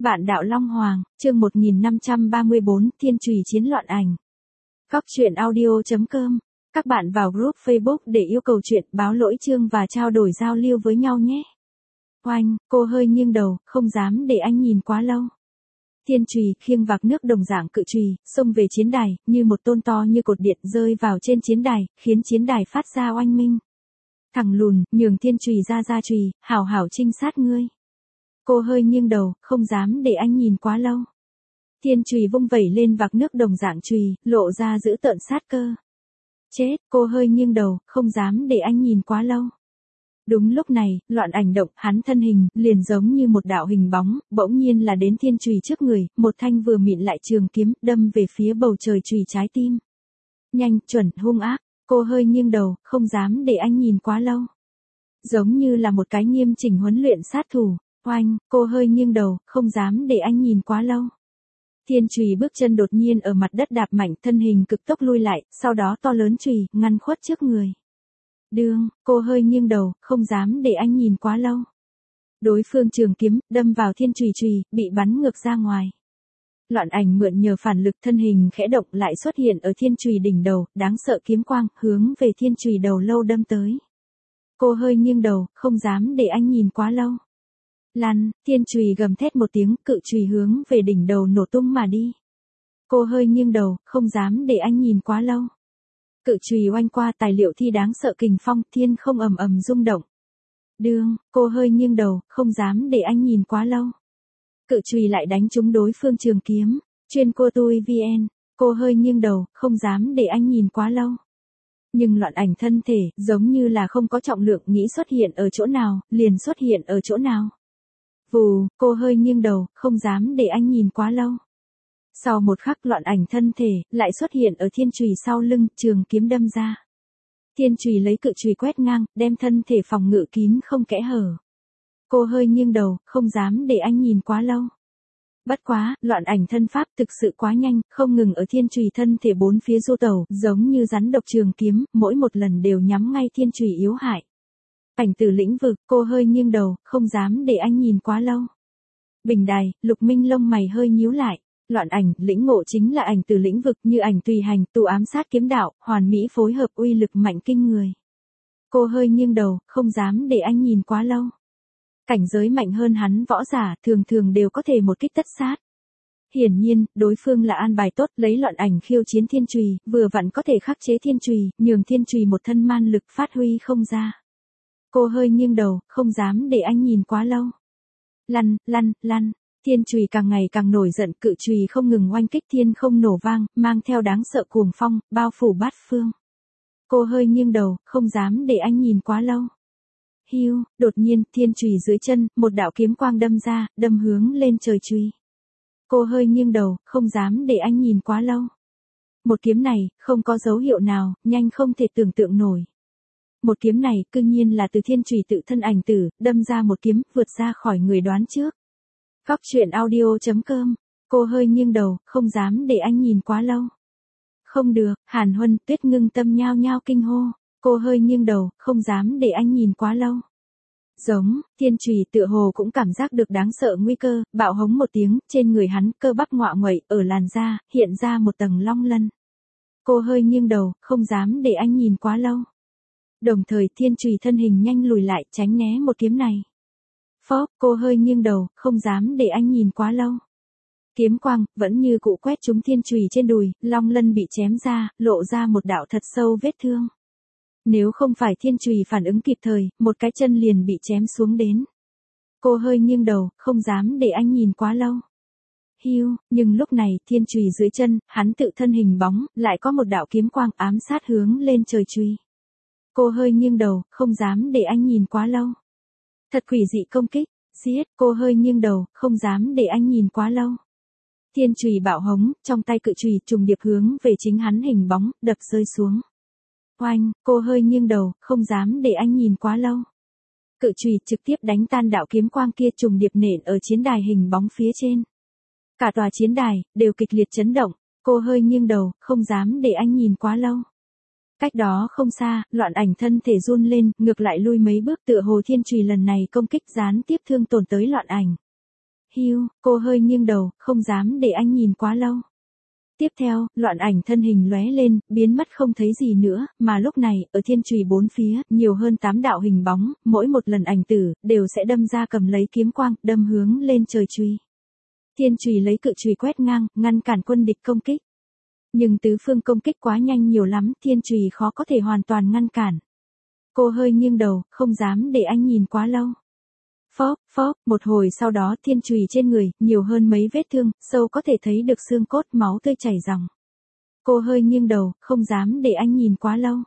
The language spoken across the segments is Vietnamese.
Vạn đạo Long Hoàng, chương 1534, Thiên Trùy chiến loạn ảnh. Góc truyện audio.com. Các bạn vào group Facebook để yêu cầu chuyện, báo lỗi chương và trao đổi giao lưu với nhau nhé. Oanh, cô hơi nghiêng đầu, không dám để anh nhìn quá lâu. Thiên Trùy khiêng vạc nước đồng dạng cự chùy, xông về chiến đài, như một tôn to như cột điện rơi vào trên chiến đài, khiến chiến đài phát ra oanh minh. Thằng lùn, nhường Thiên Trùy ra chùy, hảo hảo trinh sát ngươi. Cô hơi nghiêng đầu, không dám để anh nhìn quá lâu. Thiên Trùy vung vẩy lên vạc nước đồng dạng chùy, lộ ra dữ tợn sát cơ. Chết, cô hơi nghiêng đầu, không dám để anh nhìn quá lâu. Đúng lúc này, loạn ảnh động, hắn thân hình, liền giống như một đạo hình bóng, bỗng nhiên là đến Thiên Trùy trước người, một thanh vừa mịn lại trường kiếm, đâm về phía bầu trời chùy trái tim. Nhanh, chuẩn, hung ác, cô hơi nghiêng đầu, không dám để anh nhìn quá lâu. Giống như là một cái nghiêm chỉnh huấn luyện sát thủ. Oanh, cô hơi nghiêng đầu, không dám để anh nhìn quá lâu. Thiên Trùy bước chân đột nhiên ở mặt đất đạp mạnh, thân hình cực tốc lui lại, sau đó to lớn chùy, ngăn khuất trước người. Đương, cô hơi nghiêng đầu, không dám để anh nhìn quá lâu. Đối phương trường kiếm, đâm vào Thiên Trùy chùy, bị bắn ngược ra ngoài. Loạn ảnh mượn nhờ phản lực thân hình khẽ động lại xuất hiện ở Thiên Trùy đỉnh đầu, đáng sợ kiếm quang, hướng về Thiên Trùy đầu lâu đâm tới. Cô hơi nghiêng đầu, không dám để anh nhìn quá lâu. Lăn, Thiên Trùy gầm thét một tiếng, cự chùy hướng về đỉnh đầu nổ tung mà đi. Cô hơi nghiêng đầu, không dám để anh nhìn quá lâu. Cự chùy oanh qua tài liệu thi đáng sợ kình phong, thiên không ầm ầm rung động. Đương, cô hơi nghiêng đầu, không dám để anh nhìn quá lâu. Cự chùy lại đánh trúng đối phương trường kiếm, chuyên cô tui VN, cô hơi nghiêng đầu, không dám để anh nhìn quá lâu. Nhưng loạn ảnh thân thể, giống như là không có trọng lượng, nghĩ xuất hiện ở chỗ nào, liền xuất hiện ở chỗ nào. Vù, cô hơi nghiêng đầu, không dám để anh nhìn quá lâu. Sau một khắc loạn ảnh thân thể, lại xuất hiện ở Thiên Trùy sau lưng, trường kiếm đâm ra. Thiên Trùy lấy cự chùy quét ngang, đem thân thể phòng ngự kín không kẽ hở. Cô hơi nghiêng đầu, không dám để anh nhìn quá lâu. Bất quá, loạn ảnh thân pháp thực sự quá nhanh, không ngừng ở Thiên Trùy thân thể bốn phía du tẩu, giống như rắn độc trường kiếm, mỗi một lần đều nhắm ngay Thiên Trùy yếu hại. Ảnh tử lĩnh vực, cô hơi nghiêng đầu, không dám để anh nhìn quá lâu. Bình đài, Lục Minh lông mày hơi nhíu lại. Loạn ảnh, lĩnh ngộ chính là ảnh tử lĩnh vực như ảnh tùy hành, tù ám sát kiếm đạo, hoàn mỹ phối hợp uy lực mạnh kinh người. Cô hơi nghiêng đầu, không dám để anh nhìn quá lâu. Cảnh giới mạnh hơn hắn võ giả, thường thường đều có thể một kích tất sát. Hiển nhiên, đối phương là an bài tốt, lấy loạn ảnh khiêu chiến Thiên Trùy, vừa vặn có thể khắc chế Thiên Trùy, nhường Thiên Trùy một thân man lực phát huy không ra. Cô hơi nghiêng đầu, không dám để anh nhìn quá lâu. Lăn, lăn, lăn. Thiên Trùy càng ngày càng nổi giận, cự chùy không ngừng oanh kích thiên không nổ vang, mang theo đáng sợ cuồng phong, bao phủ bát phương. Cô hơi nghiêng đầu, không dám để anh nhìn quá lâu. Hiu, đột nhiên, Thiên Trùy dưới chân, một đạo kiếm quang đâm ra, đâm hướng lên trời chùy. Cô hơi nghiêng đầu, không dám để anh nhìn quá lâu. Một kiếm này, không có dấu hiệu nào, nhanh không thể tưởng tượng nổi. Một kiếm này, cương nhiên là từ Thiên Trùy tự thân ảnh tử, đâm ra một kiếm, vượt ra khỏi người đoán trước. Góc truyện audio.com, cô hơi nghiêng đầu, không dám để anh nhìn quá lâu. Không được, Hàn Huân, Tuyết Ngưng tâm nhao nhao kinh hô, cô hơi nghiêng đầu, không dám để anh nhìn quá lâu. Giống, Thiên Trùy tựa hồ cũng cảm giác được đáng sợ nguy cơ, bạo hống một tiếng, trên người hắn, cơ bắp ngọa nguậy, ở làn da, hiện ra một tầng long lân. Cô hơi nghiêng đầu, không dám để anh nhìn quá lâu. Đồng thời Thiên Trùy thân hình nhanh lùi lại, tránh né một kiếm này. Phóp, cô hơi nghiêng đầu, không dám để anh nhìn quá lâu. Kiếm quang, vẫn như cũ quét trúng Thiên Trùy trên đùi, long lân bị chém ra, lộ ra một đạo thật sâu vết thương. Nếu không phải Thiên Trùy phản ứng kịp thời, một cái chân liền bị chém xuống đến. Cô hơi nghiêng đầu, không dám để anh nhìn quá lâu. Hiu, nhưng lúc này, Thiên Trùy dưới chân, hắn tự thân hình bóng, lại có một đạo kiếm quang ám sát hướng lên trời chùy. Cô hơi nghiêng đầu, không dám để anh nhìn quá lâu. Thật quỷ dị công kích, giết, cô hơi nghiêng đầu, không dám để anh nhìn quá lâu. Thiên Trùy bạo hống, trong tay cự chùy trùng điệp hướng về chính hắn hình bóng, đập rơi xuống. Oanh, cô hơi nghiêng đầu, không dám để anh nhìn quá lâu. Cự chùy trực tiếp đánh tan đạo kiếm quang kia trùng điệp nện ở chiến đài hình bóng phía trên. Cả tòa chiến đài, đều kịch liệt chấn động, cô hơi nghiêng đầu, không dám để anh nhìn quá lâu. Cách đó không xa, loạn ảnh thân thể run lên, ngược lại lui mấy bước tựa hồ Thiên Trùy lần này công kích gián tiếp thương tổn tới loạn ảnh. Hiu, cô hơi nghiêng đầu, không dám để anh nhìn quá lâu. Tiếp theo, loạn ảnh thân hình lóe lên, biến mất không thấy gì nữa, mà lúc này, ở thiên chùy bốn phía, nhiều hơn 8 đạo hình bóng, mỗi một lần ảnh tử, đều sẽ đâm ra cầm lấy kiếm quang, đâm hướng lên trời chùy. Thiên chùy lấy cự chùy quét ngang, ngăn cản quân địch công kích. Nhưng tứ phương công kích quá nhanh nhiều lắm, thiên chùy khó có thể hoàn toàn ngăn cản. Cô hơi nghiêng đầu, không dám để anh nhìn quá lâu. Phóp, phóp, một hồi sau đó thiên chùy trên người, nhiều hơn mấy vết thương, sâu có thể thấy được xương cốt máu tươi chảy ròng. Cô hơi nghiêng đầu, không dám để anh nhìn quá lâu.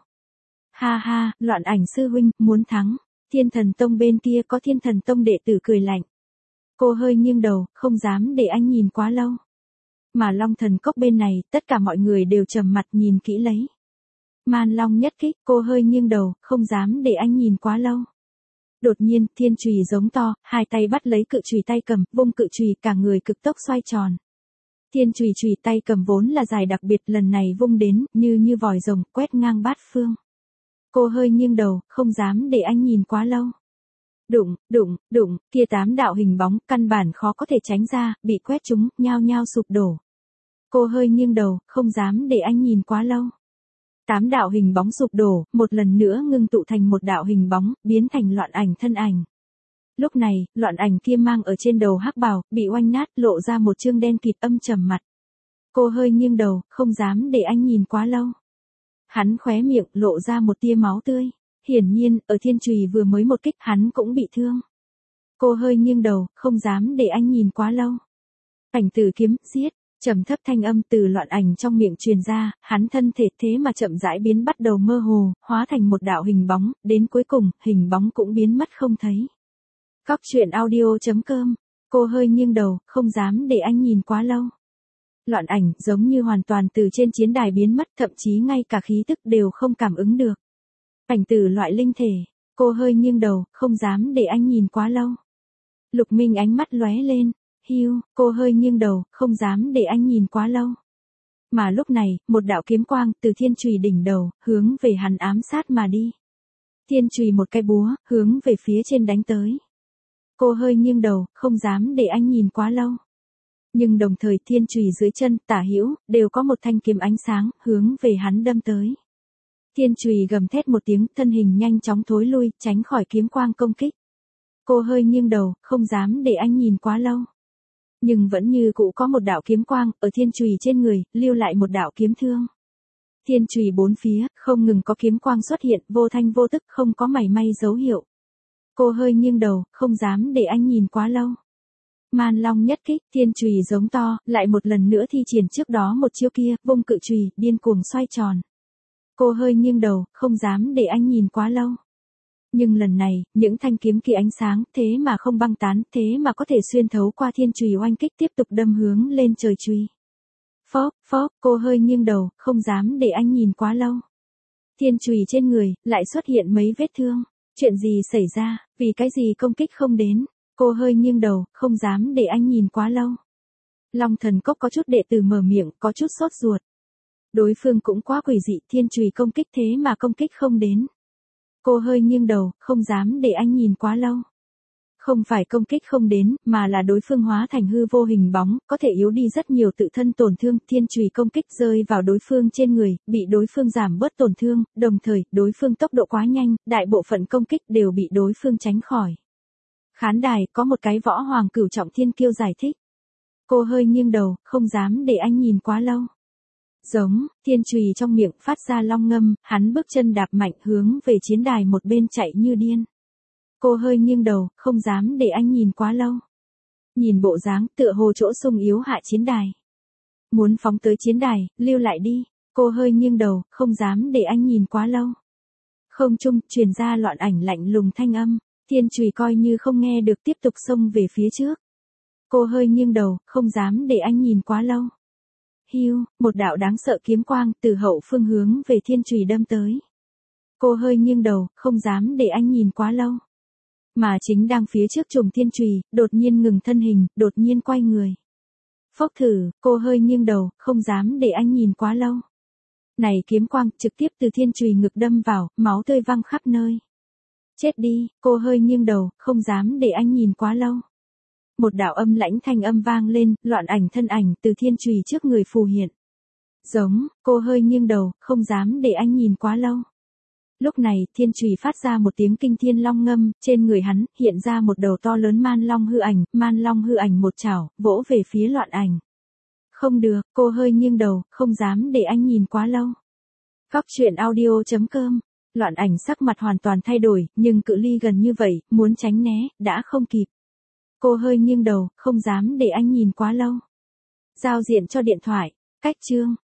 Ha ha, loạn ảnh sư huynh, muốn thắng. Thiên thần tông bên kia có thiên thần tông đệ tử cười lạnh. Cô hơi nghiêng đầu, không dám để anh nhìn quá lâu. Mà long thần cốc bên này, tất cả mọi người đều trầm mặt nhìn kỹ lấy. Man long nhất kích, cô hơi nghiêng đầu, không dám để anh nhìn quá lâu. Đột nhiên, thiên chùy giống to, hai tay bắt lấy cự chùy tay cầm, vung cự chùy cả người cực tốc xoay tròn. Thiên chùy chùy tay cầm vốn là dài đặc biệt lần này vung đến, như vòi rồng, quét ngang bát phương. Cô hơi nghiêng đầu, không dám để anh nhìn quá lâu. Đụng, đụng, đụng, kia 8 đạo hình bóng, căn bản khó có thể tránh ra, bị quét trúng, nhao nhao sụp đổ. Cô hơi nghiêng đầu, không dám để anh nhìn quá lâu. 8 đạo hình bóng sụp đổ, một lần nữa ngưng tụ thành một đạo hình bóng, biến thành loạn ảnh thân ảnh. Lúc này, loạn ảnh kia mang ở trên đầu hắc bào, bị oanh nát, lộ ra một trương đen kịt âm trầm mặt. Cô hơi nghiêng đầu, không dám để anh nhìn quá lâu. Hắn khóe miệng, lộ ra một tia máu tươi. Hiển nhiên, ở thiên chùy vừa mới một kích, hắn cũng bị thương. Cô hơi nghiêng đầu, không dám để anh nhìn quá lâu. Ảnh tử kiếm, giết. Trầm thấp thanh âm từ loạn ảnh trong miệng truyền ra, hắn thân thể thế mà chậm rãi biến bắt đầu mơ hồ, hóa thành một đạo hình bóng, đến cuối cùng, hình bóng cũng biến mất không thấy. Cóc truyện audio.com, cô hơi nghiêng đầu, không dám để anh nhìn quá lâu. Loạn ảnh giống như hoàn toàn từ trên chiến đài biến mất, thậm chí ngay cả khí tức đều không cảm ứng được. Ảnh tử loại linh thể, cô hơi nghiêng đầu, không dám để anh nhìn quá lâu. Lục Minh ánh mắt lóe lên. Hiu, cô hơi nghiêng đầu, không dám để anh nhìn quá lâu. Mà lúc này, một đạo kiếm quang từ thiên chùy đỉnh đầu, hướng về hắn ám sát mà đi. Thiên chùy một cái búa, hướng về phía trên đánh tới. Cô hơi nghiêng đầu, không dám để anh nhìn quá lâu. Nhưng đồng thời thiên chùy dưới chân, tả hữu, đều có một thanh kiếm ánh sáng, hướng về hắn đâm tới. Thiên chùy gầm thét một tiếng, thân hình nhanh chóng thối lui, tránh khỏi kiếm quang công kích. Cô hơi nghiêng đầu, không dám để anh nhìn quá lâu. Nhưng vẫn như cũ có một đạo kiếm quang, ở thiên chùy trên người, lưu lại một đạo kiếm thương. Thiên chùy bốn phía, không ngừng có kiếm quang xuất hiện, vô thanh vô tức, không có mảy may dấu hiệu. Cô hơi nghiêng đầu, không dám để anh nhìn quá lâu. Man long nhất kích, thiên chùy giống to, lại một lần nữa thi triển trước đó một chiêu kia, vung cự chùy, điên cuồng xoay tròn. Cô hơi nghiêng đầu, không dám để anh nhìn quá lâu. Nhưng lần này, những thanh kiếm kia ánh sáng, thế mà không băng tán, thế mà có thể xuyên thấu qua thiên chùy oanh kích tiếp tục đâm hướng lên trời chùy. Phóp, phóp, cô hơi nghiêng đầu, không dám để anh nhìn quá lâu. Thiên chùy trên người, lại xuất hiện mấy vết thương. Chuyện gì xảy ra, vì cái gì công kích không đến. Cô hơi nghiêng đầu, không dám để anh nhìn quá lâu. Long thần cốc có chút đệ tử mở miệng, có chút sốt ruột. Đối phương cũng quá quỷ dị, thiên chùy công kích thế mà công kích không đến. Cô hơi nghiêng đầu, không dám để anh nhìn quá lâu. Không phải công kích không đến, mà là đối phương hóa thành hư vô hình bóng, có thể yếu đi rất nhiều tự thân tổn thương, thiên chùy công kích rơi vào đối phương trên người, bị đối phương giảm bớt tổn thương, đồng thời, đối phương tốc độ quá nhanh, đại bộ phận công kích đều bị đối phương tránh khỏi. Khán đài, có một cái võ hoàng cửu trọng thiên kiêu giải thích. Cô hơi nghiêng đầu, không dám để anh nhìn quá lâu. Giống, thiên chùy trong miệng phát ra long ngâm, hắn bước chân đạp mạnh hướng về chiến đài một bên chạy như điên. Cô hơi nghiêng đầu, không dám để anh nhìn quá lâu. Nhìn bộ dáng, tựa hồ chỗ sung yếu hạ chiến đài. Muốn phóng tới chiến đài, lưu lại đi. Cô hơi nghiêng đầu, không dám để anh nhìn quá lâu. Không trung, truyền ra loạn ảnh lạnh lùng thanh âm. Thiên chùy coi như không nghe được tiếp tục xông về phía trước. Cô hơi nghiêng đầu, không dám để anh nhìn quá lâu. Hiu, một đạo đáng sợ kiếm quang từ hậu phương hướng về thiên chùy đâm tới. Cô hơi nghiêng đầu, không dám để anh nhìn quá lâu. Mà chính đang phía trước trùng thiên chùy, đột nhiên ngừng thân hình, đột nhiên quay người. Phốc thử, cô hơi nghiêng đầu, không dám để anh nhìn quá lâu. Này kiếm quang trực tiếp từ thiên chùy ngực đâm vào, máu tươi văng khắp nơi. Chết đi, cô hơi nghiêng đầu, không dám để anh nhìn quá lâu. một đạo âm lãnh thanh âm vang lên, Loạn Ảnh thân ảnh từ thiên chùy trước người phù hiện. Giống, cô hơi nghiêng đầu, không dám để anh nhìn quá lâu. Lúc này, thiên chùy phát ra một tiếng kinh thiên long ngâm, trên người hắn, hiện ra một đầu to lớn man long hư ảnh một chảo, vỗ về phía Loạn Ảnh. Không được, cô hơi nghiêng đầu, không dám để anh nhìn quá lâu. Góc truyện audio.com. Loạn Ảnh sắc mặt hoàn toàn thay đổi, nhưng cự ly gần như vậy, muốn tránh né, đã không kịp. Cô hơi nghiêng đầu, không dám để anh nhìn quá lâu. Giao diện cho điện thoại, cách chương.